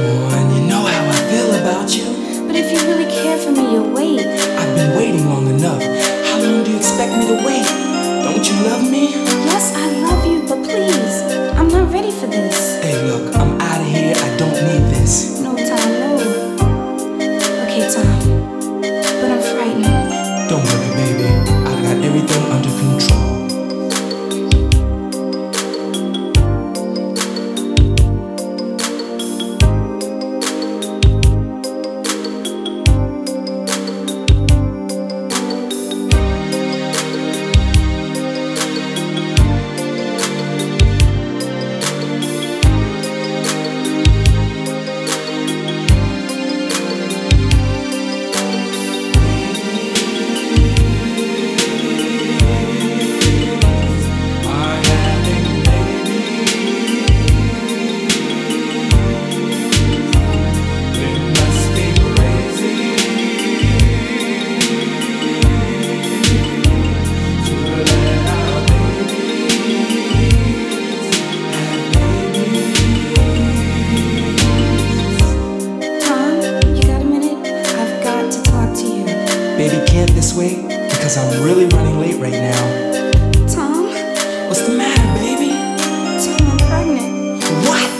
on, you know how I feel about you. But if you really care for me, you'll wait. I've been waiting long enough. How long do you expect me to wait? Don't you love me? Yes, I love you, but please, I'm not ready for this. Hey, look, I'm out of here. I don't need this. No, Tom, no. Okay, Tom, but I'm frightened. Don't worry, baby. I've got everything under control. Baby, can't this wait? Because I'm really running late right now. Tom? What's the matter, baby? Tom, I'm pregnant. What?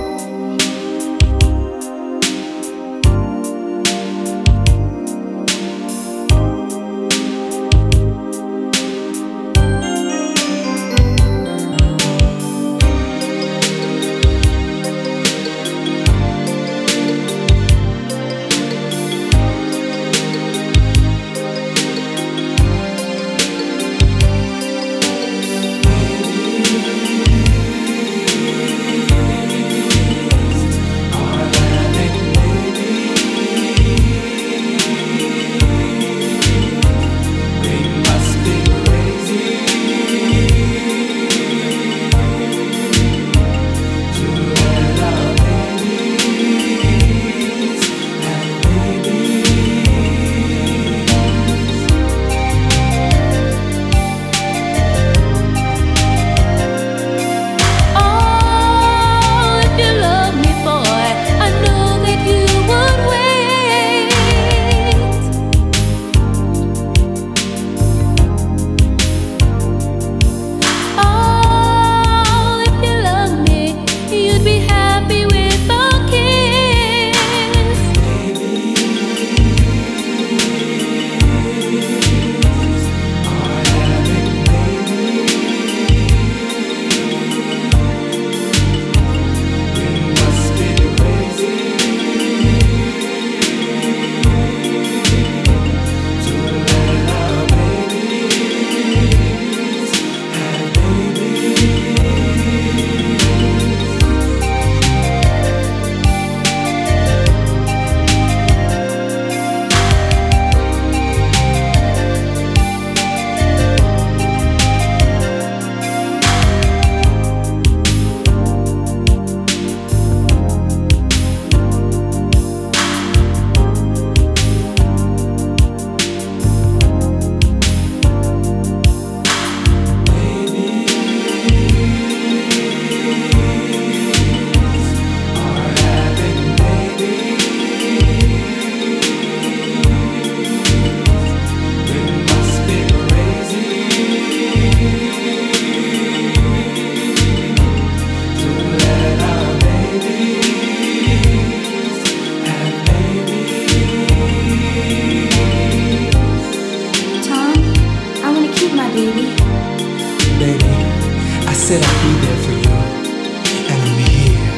Baby, I said I'd be there for you, and I'm here.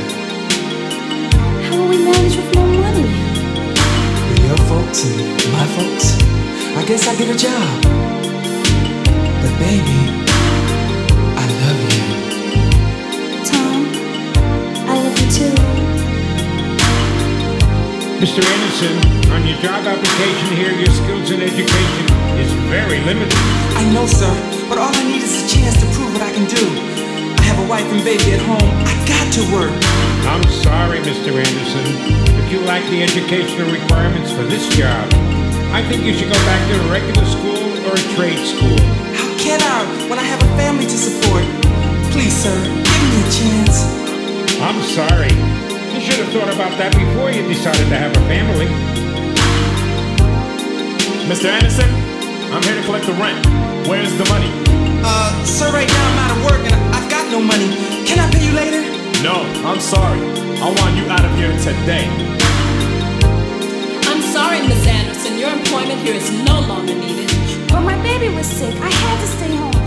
How will we manage with no money? With your folks and my folks, I guess I get a job. But baby, I love you. Tom, I love you too. Mr. Anderson, on your job application here, your skills and education is very limited. I know, sir, but all I need is a chance to prove what I can do. I have a wife and baby at home. I got to work. I'm sorry, Mr. Anderson, but you lack the educational requirements for this job. I think you should go back to a regular school or a trade school. How can I when I have a family to support? Please, sir, give me a chance. I'm sorry. This should have thought about that before you decided to have a family. Mr. Anderson, I'm here to collect the rent. Where's the money? Sir, right now I'm out of work and I've got no money. Can I pay you later? No, I'm sorry. I want you out of here today. I'm sorry, Miss Anderson. Your employment here is no longer needed. But my baby was sick. I had to stay home.